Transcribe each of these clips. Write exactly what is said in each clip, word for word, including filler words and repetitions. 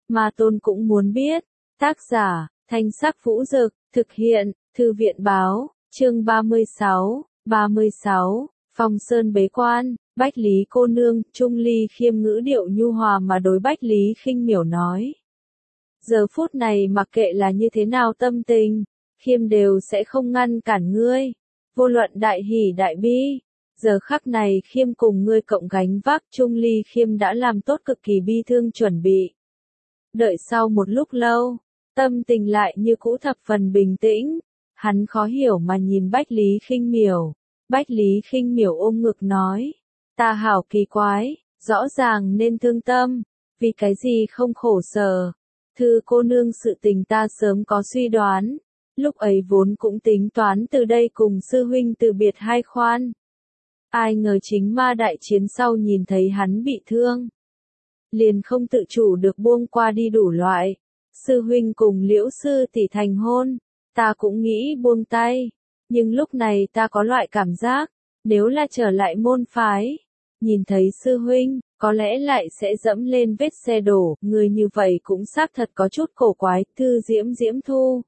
Ma Tôn cũng muốn biết. Tác giả, Thanh Sắc Vũ Dực, thực hiện, Thư viện Báo, chương ba mươi sáu, ba mươi sáu, Phong Sơn bế quan, Bách Lý cô nương, Trung Ly Khiêm ngữ điệu nhu hòa mà đối Bách Lý Khinh Miểu nói. Giờ phút này mặc kệ là như thế nào tâm tình, Khiêm đều sẽ không ngăn cản ngươi, vô luận đại hỉ đại bi. Giờ khắc này Khiêm cùng ngươi cộng gánh vác, Trung Ly Khiêm đã làm tốt cực kỳ bi thương chuẩn bị. Đợi sau một lúc lâu, tâm tình lại như cũ thập phần bình tĩnh, hắn khó hiểu mà nhìn Bách Lý Khinh Miểu. Bách Lý Khinh Miểu ôm ngực nói, ta hảo kỳ quái, rõ ràng nên thương tâm, vì cái gì không khổ sở. Thư cô nương sự tình ta sớm có suy đoán, lúc ấy vốn cũng tính toán từ đây cùng sư huynh từ biệt hai khoan. Ai ngờ chính ma đại chiến sau nhìn thấy hắn bị thương, liền không tự chủ được buông qua đi đủ loại. Sư huynh cùng Liễu sư tỷ thành hôn, ta cũng nghĩ buông tay, nhưng lúc này ta có loại cảm giác, nếu là trở lại môn phái, nhìn thấy sư huynh, có lẽ lại sẽ dẫm lên vết xe đổ, người như vậy cũng xác thật có chút cổ quái. Thư Diễm Diễm thu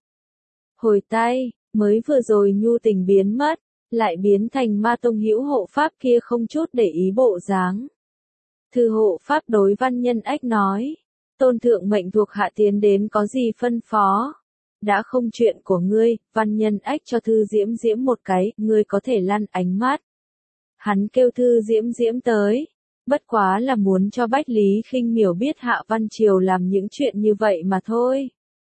hồi tay, mới vừa rồi nhu tình biến mất, lại biến thành Ma Tông hữu hộ pháp kia không chút để ý bộ dáng. Thư hộ pháp đối Văn Nhân Ách nói, tôn thượng mệnh thuộc hạ tiến đến có gì phân phó? Đã không chuyện của ngươi. Văn Nhân Ách cho Thư Diễm Diễm một cái, ngươi có thể lăn ánh mắt. Hắn kêu Thư Diễm Diễm tới, bất quá là muốn cho Bách Lý Khinh Miểu biết Hạ Văn Triều làm những chuyện như vậy mà thôi.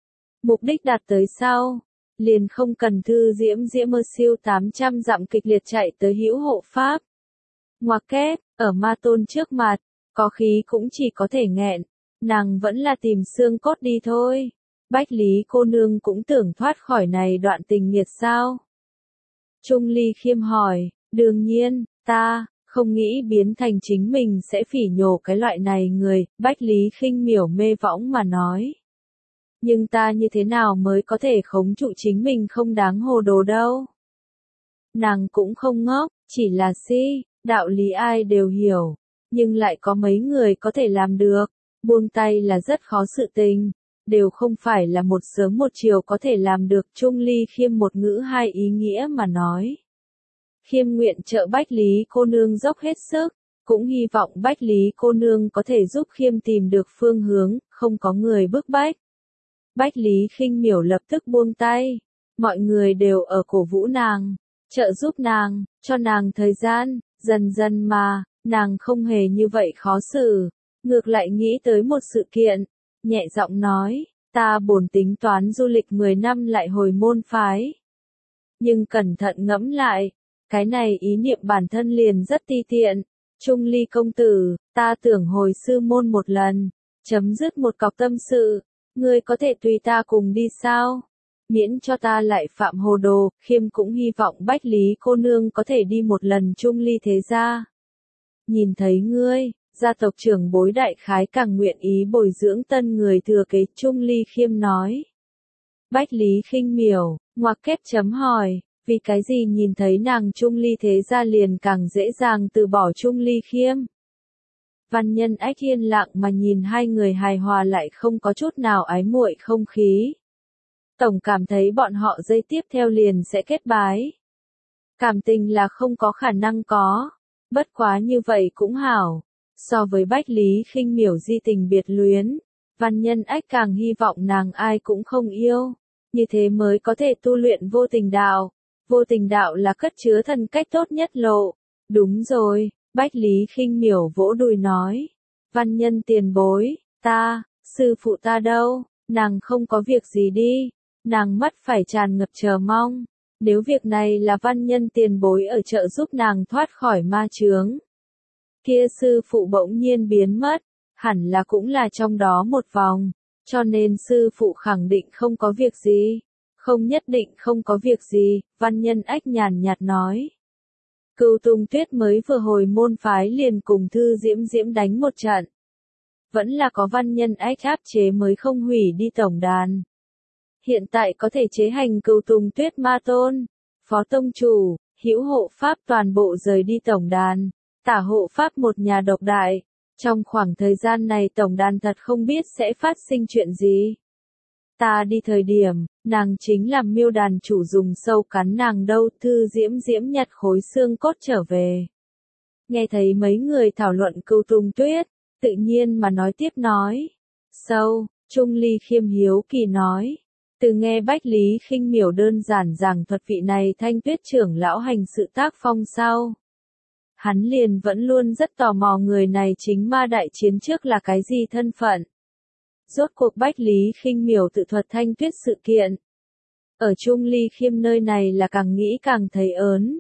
Mục đích đạt tới sau, liền không cần Thư Diễm Diễm mơ siêu tám trăm dặm kịch liệt chạy tới hữu hộ pháp. Ngoặc kép, ở Ma Tôn trước mặt, có khí cũng chỉ có thể nghẹn, nàng vẫn là tìm xương cốt đi thôi. Bách Lý cô nương cũng tưởng thoát khỏi này đoạn tình nghiệt sao? Trung Ly Khiêm hỏi, đương nhiên, ta không nghĩ biến thành chính mình sẽ phỉ nhổ cái loại này người. Bách Lý Khinh Miểu mê võng mà nói. Nhưng ta như thế nào mới có thể khống trụ chính mình không đáng hồ đồ đâu? Nàng cũng không ngốc, chỉ là si, đạo lý ai đều hiểu, nhưng lại có mấy người có thể làm được. Buông tay là rất khó sự tình, đều không phải là một sớm một chiều có thể làm được. Trung Ly Khiêm một ngữ hai ý nghĩa mà nói. Khiêm nguyện trợ Bách Lý cô nương dốc hết sức, cũng hy vọng Bách Lý cô nương có thể giúp Khiêm tìm được phương hướng, không có người bức bách. Bách Lý Khinh Miểu lập tức buông tay, mọi người đều ở cổ vũ nàng, trợ giúp nàng, cho nàng thời gian. Dần dần mà, nàng không hề như vậy khó xử, ngược lại nghĩ tới một sự kiện, nhẹ giọng nói, ta bổn tính toán du lịch mười năm lại hồi môn phái. Nhưng cẩn thận ngẫm lại, cái này ý niệm bản thân liền rất ti tiện. Trung Ly công tử, ta tưởng hồi sư môn một lần, chấm dứt một cọc tâm sự, ngươi có thể tùy ta cùng đi sao? Miễn cho ta lại phạm hồ đồ. Khiêm cũng hy vọng Bách Lý cô nương có thể đi một lần Trung Ly thế gia. Nhìn thấy ngươi, gia tộc trưởng bối đại khái càng nguyện ý bồi dưỡng tân người thừa kế. Trung Ly Khiêm nói. Bách Lý Khinh Miểu, ngoặc kép chấm hỏi, vì cái gì nhìn thấy nàng Trung Ly thế gia liền càng dễ dàng từ bỏ Trung Ly Khiêm? Văn Nhân Ách yên lặng mà nhìn hai người hài hòa lại không có chút nào ái muội không khí. Tổng cảm thấy bọn họ giây tiếp theo liền sẽ kết bái. Cảm tình là không có khả năng có, bất quá như vậy cũng hảo. So với Bách Lý Khinh Miểu di tình biệt luyến, Văn Nhân Ách càng hy vọng nàng ai cũng không yêu, như thế mới có thể tu luyện vô tình đạo. Vô tình đạo là cất chứa thần cách tốt nhất lộ. Đúng rồi, Bách Lý Khinh Miểu vỗ đùi nói. Văn Nhân tiền bối, ta, sư phụ ta đâu? Nàng không có việc gì đi. Nàng mắt phải tràn ngập chờ mong. Nếu việc này là Văn Nhân tiền bối ở trợ giúp nàng thoát khỏi ma chướng, kia sư phụ bỗng nhiên biến mất, hẳn là cũng là trong đó một vòng, cho nên sư phụ khẳng định không có việc gì. Không nhất định không có việc gì, Văn Nhân Ách nhàn nhạt nói. Cửu Tùng Tuyết mới vừa hồi môn phái liền cùng Thư Diễm Diễm đánh một trận. Vẫn là có Văn Nhân Ách áp chế mới không hủy đi tổng đàn. Hiện tại có thể chế hành Cửu Tùng Tuyết Ma Tôn, Phó Tông Chủ, hữu hộ pháp toàn bộ rời đi tổng đàn, tả hộ pháp một nhà độc đại. Trong khoảng thời gian này tổng đàn thật không biết sẽ phát sinh chuyện gì. Ta đi thời điểm, nàng chính là Miêu đàn chủ dùng sâu cắn nàng đâu. Thư Diễm Diễm nhặt khối xương cốt trở về. Nghe thấy mấy người thảo luận Cửu Tùng Tuyết, tự nhiên mà nói tiếp nói. Sâu, Trung Ly Khiêm hiếu kỳ nói. Từ nghe Bách Lý Khinh Miểu đơn giản giảng thuật vị này Thanh Tuyết trưởng lão hành sự tác phong sau. Hắn liền vẫn luôn rất tò mò người này chính ma đại chiến trước là cái gì thân phận. Rốt cuộc Bách Lý Khinh Miểu tự thuật Thanh Tuyết sự kiện. Ở Trung Ly Khiêm nơi này là càng nghĩ càng thấy ớn.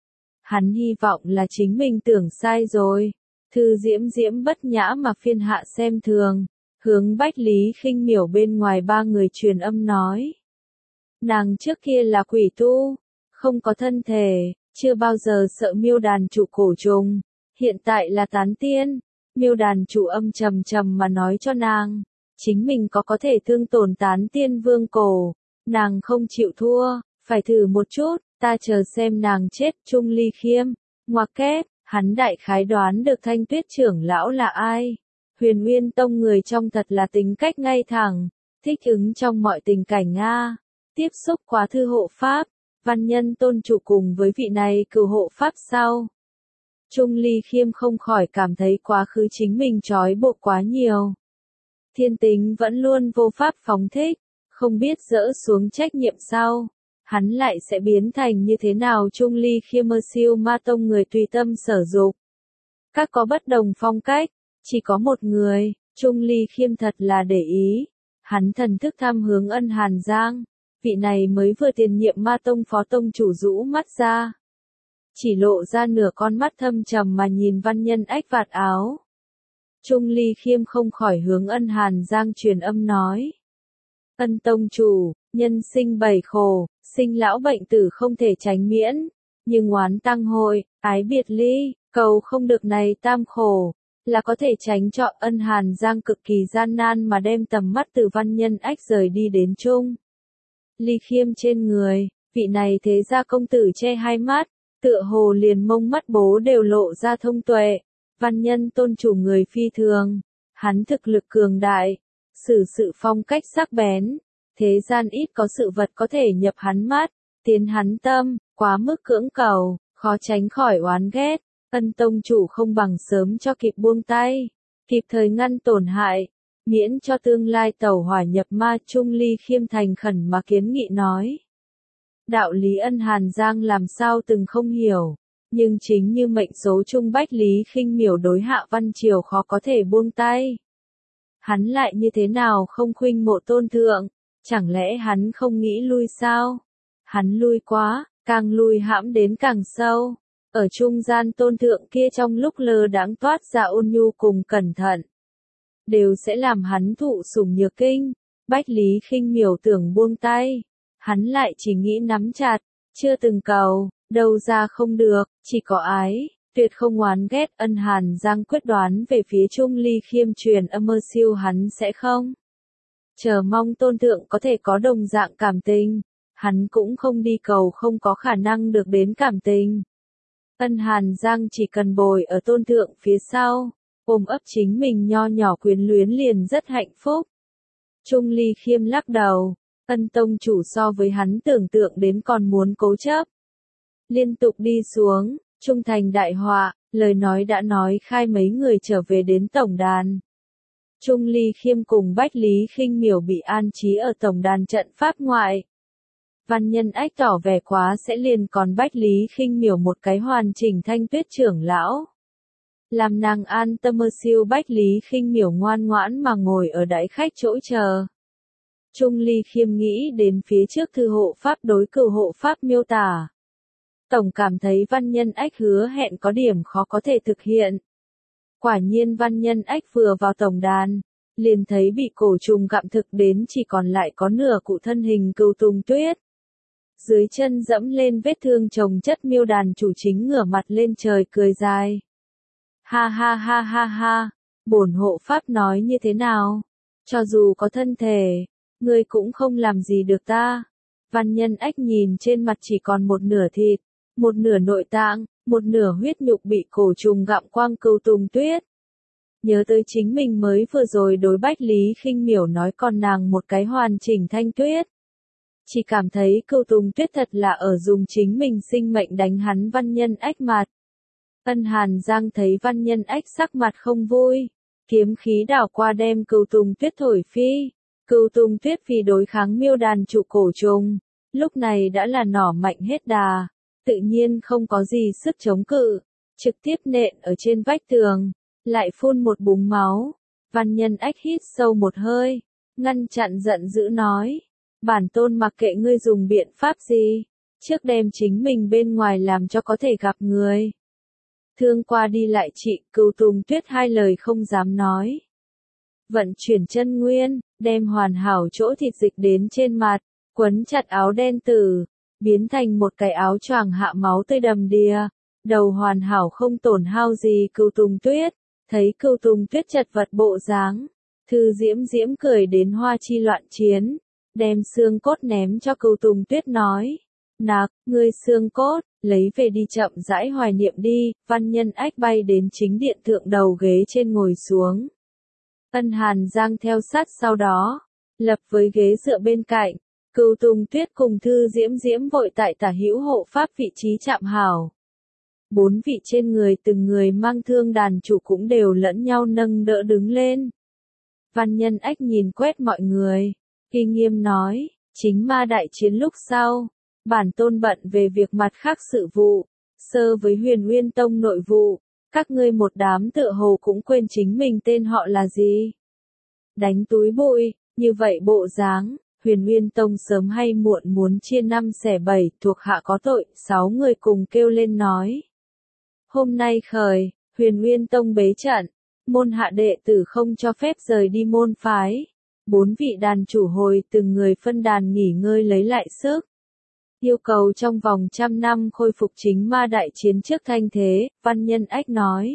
Hắn hy vọng là chính mình tưởng sai rồi. Thư Diễm Diễm bất nhã mà phiên hạ xem thường, hướng Bách Lý Khinh Miểu bên ngoài ba người truyền âm nói. Nàng trước kia là quỷ tu, không có thân thể, chưa bao giờ sợ Miêu đàn chủ cổ trùng, hiện tại là tán tiên. Miêu đàn chủ âm trầm trầm mà nói cho nàng, chính mình có có thể thương tổn tán tiên vương cổ, nàng không chịu thua, phải thử một chút, ta chờ xem nàng chết. Trung Ly Khiêm, ngoặc kép, hắn đại khái đoán được Thanh Tuyết trưởng lão là ai. Huyền Nguyên Tông người trong thật là tính cách ngay thẳng, thích ứng trong mọi tình cảnh a. Tiếp xúc quá thư hộ pháp, văn nhân tôn chủ cùng với vị này cửu hộ pháp sau. Trung Ly Khiêm không khỏi cảm thấy quá khứ chính mình trói buộc quá nhiều. Thiên tính vẫn luôn vô pháp phóng thích, không biết dỡ xuống trách nhiệm sau. Hắn lại sẽ biến thành như thế nào? Trung Ly Khiêm mơ siêu ma tông người tùy tâm sở dục. Các có bất đồng phong cách, chỉ có một người, Trung Ly Khiêm thật là để ý. Hắn thần thức thăm hướng Ân Hàn Giang, vị này mới vừa tiền nhiệm ma tông phó tông chủ rũ mắt ra. Chỉ lộ ra nửa con mắt thâm trầm mà nhìn văn nhân ách vạt áo. Trung Ly Khiêm không khỏi hướng Ân Hàn Giang truyền âm nói. Ân tông chủ, nhân sinh bảy khổ, sinh lão bệnh tử không thể tránh miễn, nhưng oán tăng hội, ái biệt ly, cầu không được này tam khổ, là có thể tránh cho. Ân Hàn Giang cực kỳ gian nan mà đem tầm mắt từ văn nhân ách rời đi đến Trung Ly Khiêm trên người, vị này thế gia công tử che hai mắt, tựa hồ liền mông mắt bố đều lộ ra thông tuệ, văn nhân tôn chủ người phi thường, hắn thực lực cường đại, xử sự phong cách sắc bén, thế gian ít có sự vật có thể nhập hắn mắt, tiến hắn tâm, quá mức cưỡng cầu, khó tránh khỏi oán ghét. Ân tông chủ không bằng sớm cho kịp buông tay, kịp thời ngăn tổn hại, miễn cho tương lai tẩu hỏa nhập ma. Trung Ly Khiêm thành khẩn mà kiến nghị nói. Đạo lý Ân Hàn Giang làm sao từng không hiểu, nhưng chính như mệnh số Trung Bách Lý Khinh Miểu đối Hạ Văn Triều khó có thể buông tay. Hắn lại như thế nào không khuynh mộ tôn thượng, chẳng lẽ hắn không nghĩ lui sao? Hắn lui quá, càng lui hãm đến càng sâu. Ở trung gian tôn thượng kia trong lúc lơ đãng toát ra ôn nhu cùng cẩn thận, đều sẽ làm hắn thụ sủng nhược kinh. Bách Lý Khinh Miểu tưởng buông tay, hắn lại chỉ nghĩ nắm chặt, chưa từng cầu, đâu ra không được, chỉ có ái, tuyệt không oán ghét. Ân Hàn Giang quyết đoán về phía Trung Ly Khiêm truyền âm mơ siêu hắn sẽ không chờ mong tôn thượng có thể có đồng dạng cảm tình, hắn cũng không đi cầu không có khả năng được đến cảm tình. Ân Hàn Giang chỉ cần bồi ở tôn thượng phía sau, ôm ấp chính mình nho nhỏ quyến luyến liền rất hạnh phúc. Trung Ly Khiêm lắc đầu, Ân tông chủ so với hắn tưởng tượng đến còn muốn cố chấp. Liên tục đi xuống, trung thành đại họa, lời nói đã nói khai mấy người trở về đến tổng đàn. Trung Ly Khiêm cùng Bách Lý Khinh Miểu bị an trí ở tổng đàn trận pháp ngoại. Văn nhân ách tỏ vẻ quá sẽ liền còn Bách Lý Khinh Miểu một cái hoàn chỉnh Thanh Tuyết trưởng lão. Làm nàng an tâm mơ siêu. Bách Lý Khinh Miểu ngoan ngoãn mà ngồi ở đãi khách chỗ chờ. Trung Ly Khiêm nghĩ đến phía trước thư hộ pháp đối cửu hộ pháp miêu tả. Tổng cảm thấy văn nhân ách hứa hẹn có điểm khó có thể thực hiện. Quả nhiên văn nhân ách vừa vào tổng đàn, liền thấy bị cổ trùng gặm thực đến chỉ còn lại có nửa cụ thân hình Cửu Tùng Tuyết. Dưới chân dẫm lên vết thương chồng chất. Miêu đàn chủ chính ngửa mặt lên trời cười dài. Ha ha ha ha ha, bổn hộ pháp nói như thế nào? Cho dù có thân thể, ngươi cũng không làm gì được ta. Văn nhân ách nhìn trên mặt chỉ còn một nửa thịt, một nửa nội tạng, một nửa huyết nhục bị cổ trùng gặm quang Cửu Tùng Tuyết. nhớ tới chính mình mới vừa rồi đối Bách Lý Khinh Miểu nói con nàng một cái hoàn chỉnh Thanh Tuyết. Chỉ cảm thấy Cửu Tùng Tuyết thật là ở dùng chính mình sinh mệnh đánh hắn Văn Nhân Ách mặt. Ân Hàn Giang thấy Văn Nhân Ách sắc mặt không vui, kiếm khí đảo qua đem Cửu Tùng Tuyết thổi phi. Cửu Tùng Tuyết vì đối kháng Miêu đàn chủ cổ trùng, lúc này đã là nỏ mạnh hết đà, tự nhiên không có gì sức chống cự, trực tiếp nện ở trên vách tường, lại phun một búng máu. Văn Nhân Ách hít sâu một hơi, ngăn chặn giận dữ nói, bản tôn mặc kệ ngươi dùng biện pháp gì, trước đem chính mình bên ngoài làm cho có thể gặp người. Thương qua đi lại trị, Cửu Tùng Tuyết hai lời không dám nói. Vận chuyển chân nguyên, đem hoàn hảo chỗ thịt dịch đến trên mặt, quấn chặt áo đen tử, biến thành một cái áo choàng hạ máu tươi đầm đìa, đầu hoàn hảo không tổn hao gì. Cửu Tùng Tuyết, thấy Cửu Tùng Tuyết chật vật bộ dáng, Thư Diễm Diễm cười đến hoa chi loạn chiến, đem xương cốt ném cho Cửu Tùng Tuyết nói, nạc, ngươi xương cốt, lấy về đi chậm rãi hoài niệm đi. Văn Nhân Ách bay đến chính điện thượng đầu ghế trên ngồi xuống. Ân Hàn Giang theo sát sau đó, lập với ghế dựa bên cạnh, Cửu Tùng Tuyết cùng Thư Diễm Diễm vội tại tả hữu hộ pháp vị trí chạm hảo. Bốn vị trên người từng người mang thương đàn chủ cũng đều lẫn nhau nâng đỡ đứng lên. Văn Nhân Ách nhìn quét mọi người, uy nghiêm nói, chính ma đại chiến lúc sau, bản tôn bận về việc mặt khác sự vụ, sơ với Huyền Nguyên Tông nội vụ, các ngươi một đám tựa hồ cũng quên chính mình tên họ là gì. Đánh túi bụi, như vậy bộ dáng, Huyền Nguyên Tông sớm hay muộn muốn chia năm xẻ bảy, thuộc hạ có tội. Sáu người cùng kêu lên nói. Hôm nay khởi, Huyền Nguyên Tông bế trận, môn hạ đệ tử không cho phép rời đi môn phái. Bốn vị đàn chủ hồi từng người phân đàn nghỉ ngơi lấy lại sức. Yêu cầu trong vòng trăm năm khôi phục chính ma đại chiến trước thanh thế. Văn Nhân Ách nói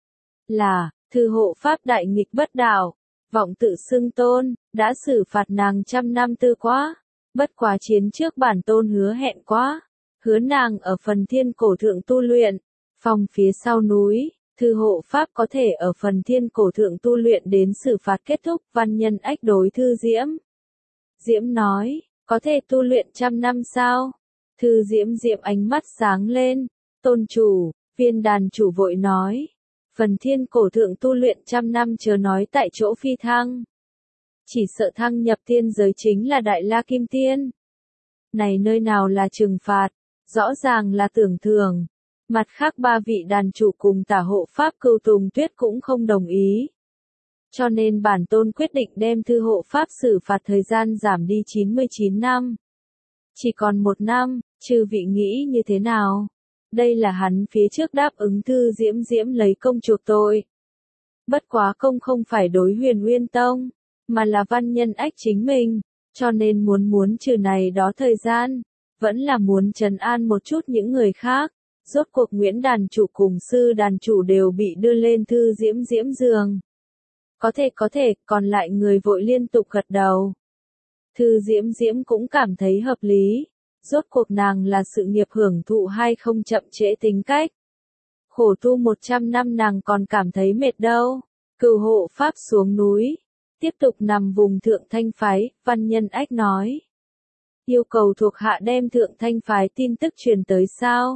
là, thư hộ pháp đại nghịch bất đạo, vọng tự xưng tôn, đã xử phạt nàng trăm năm tư quá. Bất quá chiến trước bản tôn hứa hẹn quá, hứa nàng ở phần thiên cổ thượng tu luyện, phòng phía sau núi, thư hộ pháp có thể ở phần thiên cổ thượng tu luyện đến xử phạt kết thúc. Văn Nhân Ách đối Thư Diễm Diễm nói, có thể tu luyện trăm năm sao? Thư Diễm Diễm ánh mắt sáng lên, tôn chủ, viên đàn chủ vội nói, phần thiên cổ thượng tu luyện trăm năm chớ nói tại chỗ phi thăng. Chỉ sợ thăng nhập tiên giới chính là Đại La Kim Tiên. Này nơi nào là trừng phạt, rõ ràng là tưởng thưởng. Mặt khác ba vị đàn chủ cùng tả hộ pháp Cửu Tùng Tuyết cũng không đồng ý. Cho nên bản tôn quyết định đem thư hộ pháp xử phạt thời gian giảm đi chín mươi chín năm. Chỉ còn một năm, chư vị nghĩ như thế nào? Đây là hắn phía trước đáp ứng Thư Diễm Diễm lấy công chuộc tội. Bất quá công không phải đối Huyền Nguyên Tông, mà là Văn Nhân Ách chính mình, cho nên muốn muốn trừ này đó thời gian, vẫn là muốn trấn an một chút những người khác. Rốt cuộc Nguyễn đàn chủ cùng sư đàn chủ đều bị đưa lên Thư Diễm Diễm giường. Có thể có thể, còn lại người vội liên tục gật đầu. Thư Diễm Diễm cũng cảm thấy hợp lý. Rốt cuộc nàng là sự nghiệp hưởng thụ hay không chậm trễ tính cách. Khổ tu một trăm năm nàng còn cảm thấy mệt đâu. Cửu hộ pháp xuống núi, tiếp tục nằm vùng thượng thanh phái. Văn Nhân Ách nói, yêu cầu thuộc hạ đem thượng thanh phái tin tức truyền tới sao?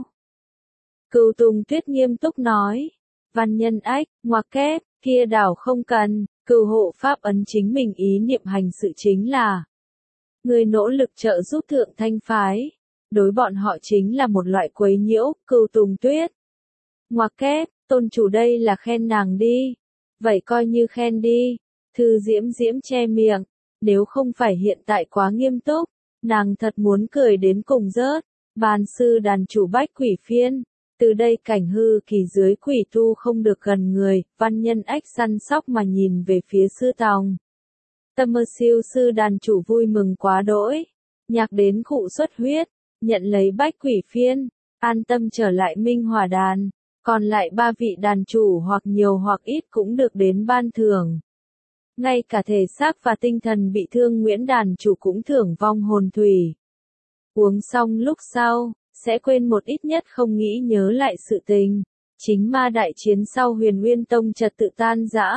Cửu Tùng Tuyết nghiêm túc nói, Văn Nhân Ách, ngoặc kép, kia đảo không cần. Cửu hộ pháp ấn chính mình ý niệm hành sự chính là, người nỗ lực trợ giúp thượng thanh phái, đối bọn họ chính là một loại quấy nhiễu. Cửu Tùng Tuyết, ngoặc kép, tôn chủ đây là khen nàng đi. Vậy coi như khen đi. Thư Diễm Diễm che miệng, nếu không phải hiện tại quá nghiêm túc, nàng thật muốn cười đến cùng rớt. Bàn sư đàn chủ Bách Quỷ Phiên, từ đây cảnh hư kỳ dưới quỷ tu không được gần người. Văn Nhân Ách săn sóc mà nhìn về phía sư tòng. Tâm mơ siêu sư đàn chủ vui mừng quá đỗi, nhạc đến khụ xuất huyết, nhận lấy Bách Quỷ Phiên, an tâm trở lại Minh Hỏa đàn. Còn lại ba vị đàn chủ hoặc nhiều hoặc ít cũng được đến ban thưởng. Ngay cả thể xác và tinh thần bị thương Nguyễn đàn chủ cũng thưởng vong hồn thủy. Uống xong lúc sau, sẽ quên một ít nhất không nghĩ nhớ lại sự tình. Chính ma đại chiến sau Huyền Nguyên Tông trật tự tan rã.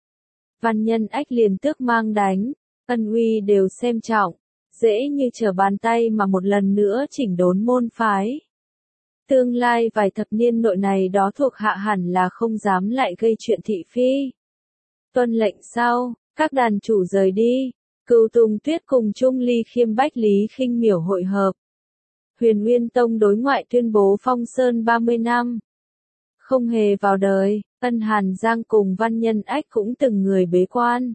Văn Nhân Ách liền tước mang đánh, ân uy đều xem trọng, dễ như trở bàn tay mà một lần nữa chỉnh đốn môn phái. Tương lai vài thập niên nội này đó thuộc hạ hẳn là không dám lại gây chuyện thị phi. Tuân lệnh sau, các đàn chủ rời đi, Cửu Tùng Tuyết cùng Trung Ly Khiêm Bách Lý Khinh Miểu hội hợp. Huyền Nguyên Tông đối ngoại tuyên bố phong sơn ba mươi năm. Không hề vào đời, Ân Hàn Giang cùng Văn Nhân Ách cũng từng người bế quan.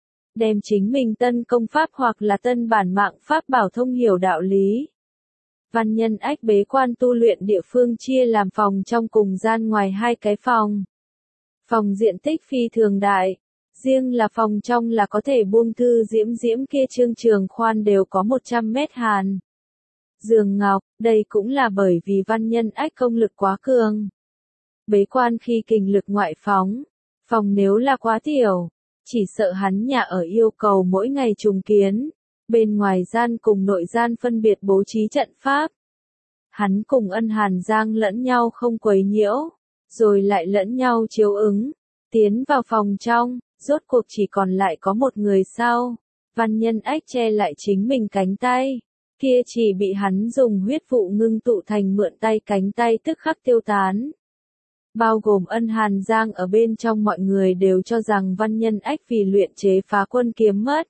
Đem chính mình tân công pháp hoặc là tân bản mạng pháp bảo thông hiểu đạo lý. Văn Nhân Ách bế quan tu luyện địa phương chia làm phòng trong cùng gian ngoài hai cái phòng. Phòng diện tích phi thường đại, riêng là phòng trong là có thể buông thư diễm diễm kia trương trường khoan đều có một trăm mét hàn. Giường ngọc, đây cũng là bởi vì Văn Nhân Ách công lực quá cường. Bế quan khi kình lực ngoại phóng, phòng nếu là quá tiểu, chỉ sợ hắn nhà ở yêu cầu mỗi ngày trùng kiến, bên ngoài gian cùng nội gian phân biệt bố trí trận pháp. Hắn cùng Ân Hàn Giang lẫn nhau không quấy nhiễu, rồi lại lẫn nhau chiếu ứng, tiến vào phòng trong, rốt cuộc chỉ còn lại có một người sau. Văn Nhân Ách che lại chính mình cánh tay, kia chỉ bị hắn dùng huyết vụ ngưng tụ thành mượn tay cánh tay tức khắc tiêu tán. Bao gồm Ân Hàn Giang ở bên trong mọi người đều cho rằng Văn Nhân Ách vì luyện chế phá quân kiếm mất.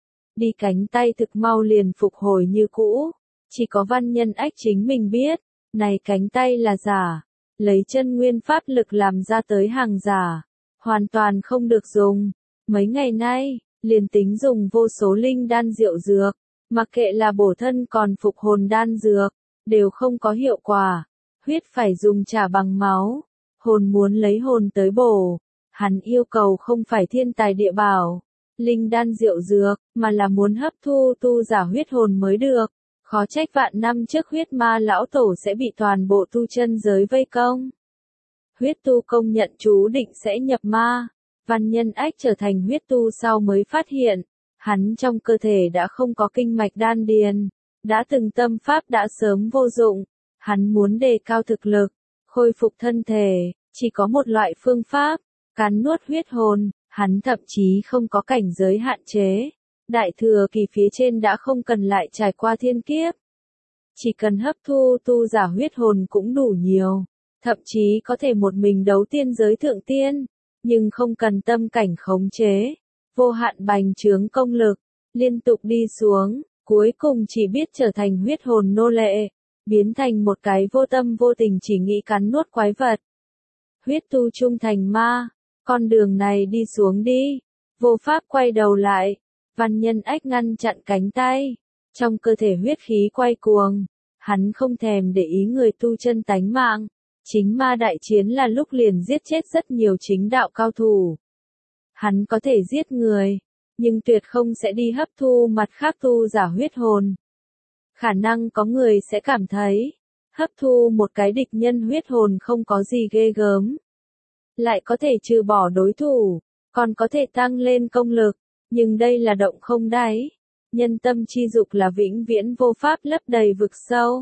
Đi cánh tay thực mau liền phục hồi như cũ, chỉ có Văn Nhân Ách chính mình biết, này cánh tay là giả, lấy chân nguyên pháp lực làm ra tới hàng giả, hoàn toàn không được dùng. Mấy ngày nay, liền tính dùng vô số linh đan diệu dược, mặc kệ là bổ thân còn phục hồn đan dược, đều không có hiệu quả, huyết phải dùng trả bằng máu. Hồn muốn lấy hồn tới bổ, hắn yêu cầu không phải thiên tài địa bảo, linh đan diệu dược, mà là muốn hấp thu tu giả huyết hồn mới được. Khó trách vạn năm trước huyết ma lão tổ sẽ bị toàn bộ tu chân giới vây công. Huyết tu công nhận chú định sẽ nhập ma. Văn Nhân Ách trở thành huyết tu sau mới phát hiện, hắn trong cơ thể đã không có kinh mạch đan điền, đã từng tâm pháp đã sớm vô dụng, hắn muốn đề cao thực lực, khôi phục thân thể, chỉ có một loại phương pháp, cắn nuốt huyết hồn, hắn thậm chí không có cảnh giới hạn chế. Đại thừa kỳ phía trên đã không cần lại trải qua thiên kiếp. Chỉ cần hấp thu tu giả huyết hồn cũng đủ nhiều, thậm chí có thể một mình đấu tiên giới thượng tiên, nhưng không cần tâm cảnh khống chế, vô hạn bành trướng công lực, liên tục đi xuống, cuối cùng chỉ biết trở thành huyết hồn nô lệ, biến thành một cái vô tâm vô tình chỉ nghĩ cắn nuốt quái vật. Huyết tu trung thành ma, con đường này đi xuống đi, vô pháp quay đầu lại. Văn Nhân Ách ngăn chặn cánh tay, trong cơ thể huyết khí quay cuồng, hắn không thèm để ý người tu chân tánh mạng, chính ma đại chiến là lúc liền giết chết rất nhiều chính đạo cao thủ. Hắn có thể giết người, nhưng tuyệt không sẽ đi hấp thu mặt khác tu giả huyết hồn. Khả năng có người sẽ cảm thấy, hấp thu một cái địch nhân huyết hồn không có gì ghê gớm. Lại có thể trừ bỏ đối thủ, còn có thể tăng lên công lực. Nhưng đây là động không đáy, nhân tâm chi dục là vĩnh viễn vô pháp lấp đầy vực sâu.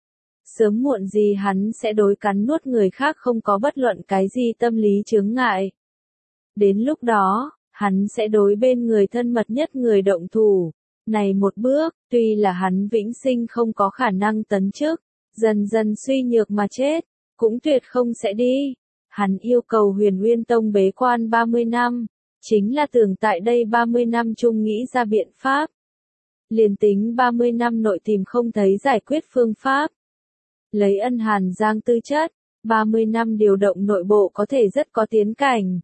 Sớm muộn gì hắn sẽ đối cắn nuốt người khác không có bất luận cái gì tâm lý chướng ngại. Đến lúc đó, hắn sẽ đối bên người thân mật nhất người động thủ. Này một bước, tuy là hắn vĩnh sinh không có khả năng tấn chức, dần dần suy nhược mà chết, cũng tuyệt không sẽ đi. Hắn yêu cầu Huyền Nguyên Tông bế quan ba mươi năm. Chính là tưởng tại đây ba mươi năm chung nghĩ ra biện pháp. Liền tính ba mươi năm nội tìm không thấy giải quyết phương pháp. Lấy Ân Hàn Giang tư chất, ba mươi năm điều động nội bộ có thể rất có tiến cảnh.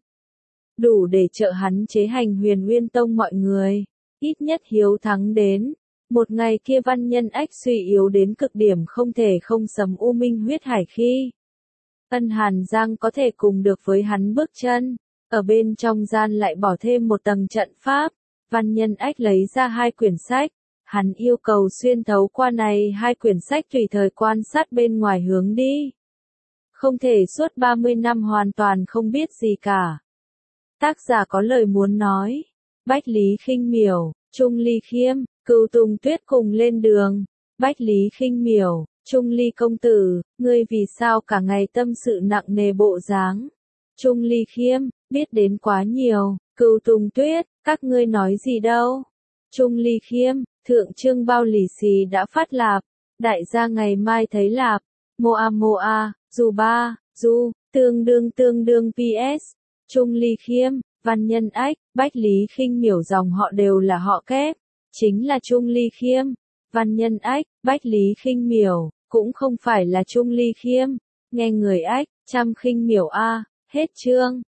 Đủ để trợ hắn chế hành Huyền Nguyên Tông mọi người, ít nhất hiếu thắng đến. Một ngày kia Văn Nhân Ách suy yếu đến cực điểm không thể không sấm u minh huyết hải khi. Ân Hàn Giang có thể cùng được với hắn bước chân. Ở bên trong gian lại bỏ thêm một tầng trận pháp, Văn Nhân Ách lấy ra hai quyển sách, hắn yêu cầu xuyên thấu qua này hai quyển sách tùy thời quan sát bên ngoài hướng đi. Không thể suốt ba mươi năm hoàn toàn không biết gì cả. Tác giả có lời muốn nói, Bách Lý Khinh Miểu, Trung Ly Khiêm, Cửu Tùng Tuyết cùng lên đường, Bách Lý Khinh Miểu, Trung Ly công tử, ngươi vì sao cả ngày tâm sự nặng nề bộ dáng? Trung Ly Khiêm, biết đến quá nhiều. Cửu Tùng Tuyết, các ngươi nói gì đâu? Trung Ly Khiêm, thượng trương bao lì xì đã phát lạp, đại gia ngày mai thấy lạp. Moa Moa, dù ba, du, tương đương tương đương pê ét. Trung Ly Khiêm, Văn Nhân Ách, Bách Lý Khinh Miểu dòng họ đều là họ kép, chính là Trung Ly Khiêm. Văn Nhân Ách, Bách Lý Khinh Miểu, cũng không phải là Trung Ly Khiêm. Nghe người Ách, chăm Khinh Miểu a, hết chương.